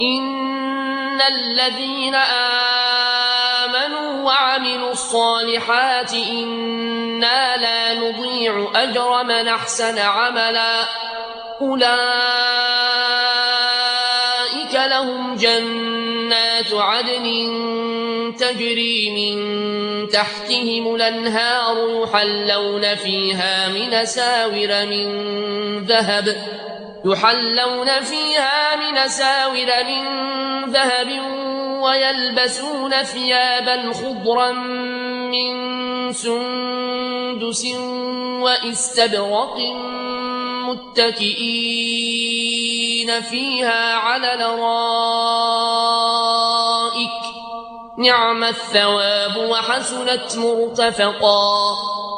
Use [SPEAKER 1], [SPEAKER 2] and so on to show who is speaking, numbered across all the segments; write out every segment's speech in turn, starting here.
[SPEAKER 1] إن الذين آمنوا وعملوا الصالحات إنا لا نضيع أجر من أحسن عملا أولئك لهم جنات عدن تجري من تحتهم الأنهار يحلون فيها من أساور من ذهب ويلبسون ثيابا خضرا من سندس وإستبرق متكئين فيها على الأرائك نعم الثواب وحسنت مرتفقا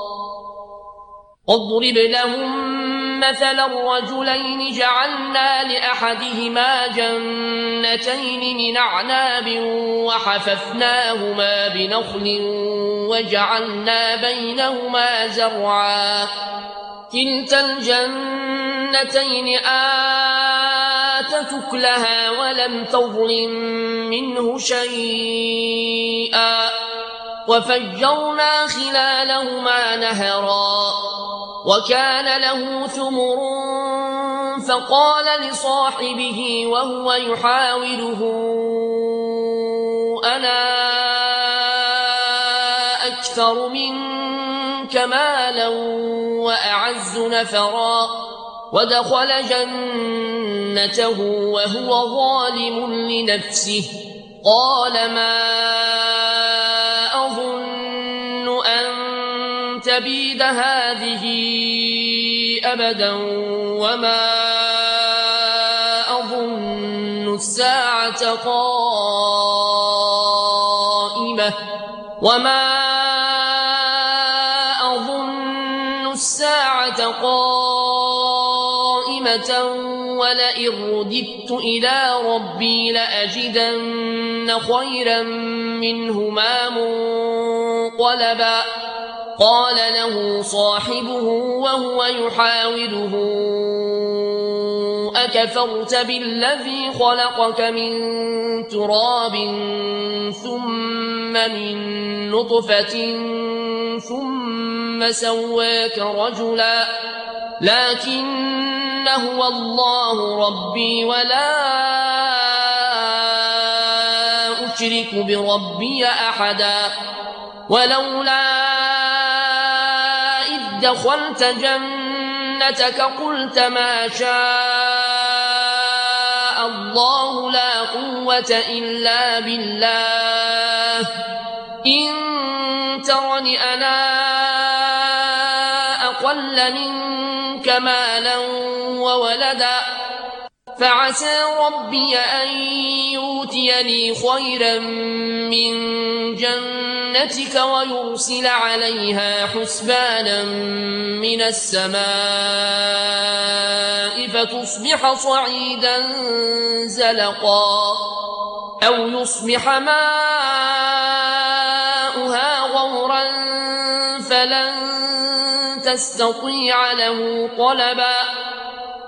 [SPEAKER 1] واضرب لهم مثلا الرجلين جعلنا لأحدهما جنتين من أعناب وحففناهما بنخل وجعلنا بينهما زرعا كلتا الجنتين آتت أكلها ولم تظلم منه شيئا وفجرنا خلالهما نهرا وكان له ثمر فقال لصاحبه وهو يحاوره أنا أكثر منك مالا وأعز نفرا ودخل جنته وهو ظالم لنفسه قال ما أظن أن تبيد هذه أبدا وما أظن الساعة قائمة ولئن رددت إلى ربي لأجدن خيرا منهما منقلبا قال له صاحبه وهو يحاوره أكفرت بالذي خلقك من تراب ثم من نطفة ثم سواك رجلا لكن هو الله ربي ولا أشرك بربي أحدا ولولا إذ دخلت جنتك قلت ما شاء الله لا قوة إلا بالله إن ترني أنا أقل منك مالا وولدا فعسى ربي أن يؤتيني خيرا من جنتك ويرسل عليها حسبانا من السماء فتصبح صعيدا زلقا أو يصبح ماؤها غورا فلن تستطيع له طلبا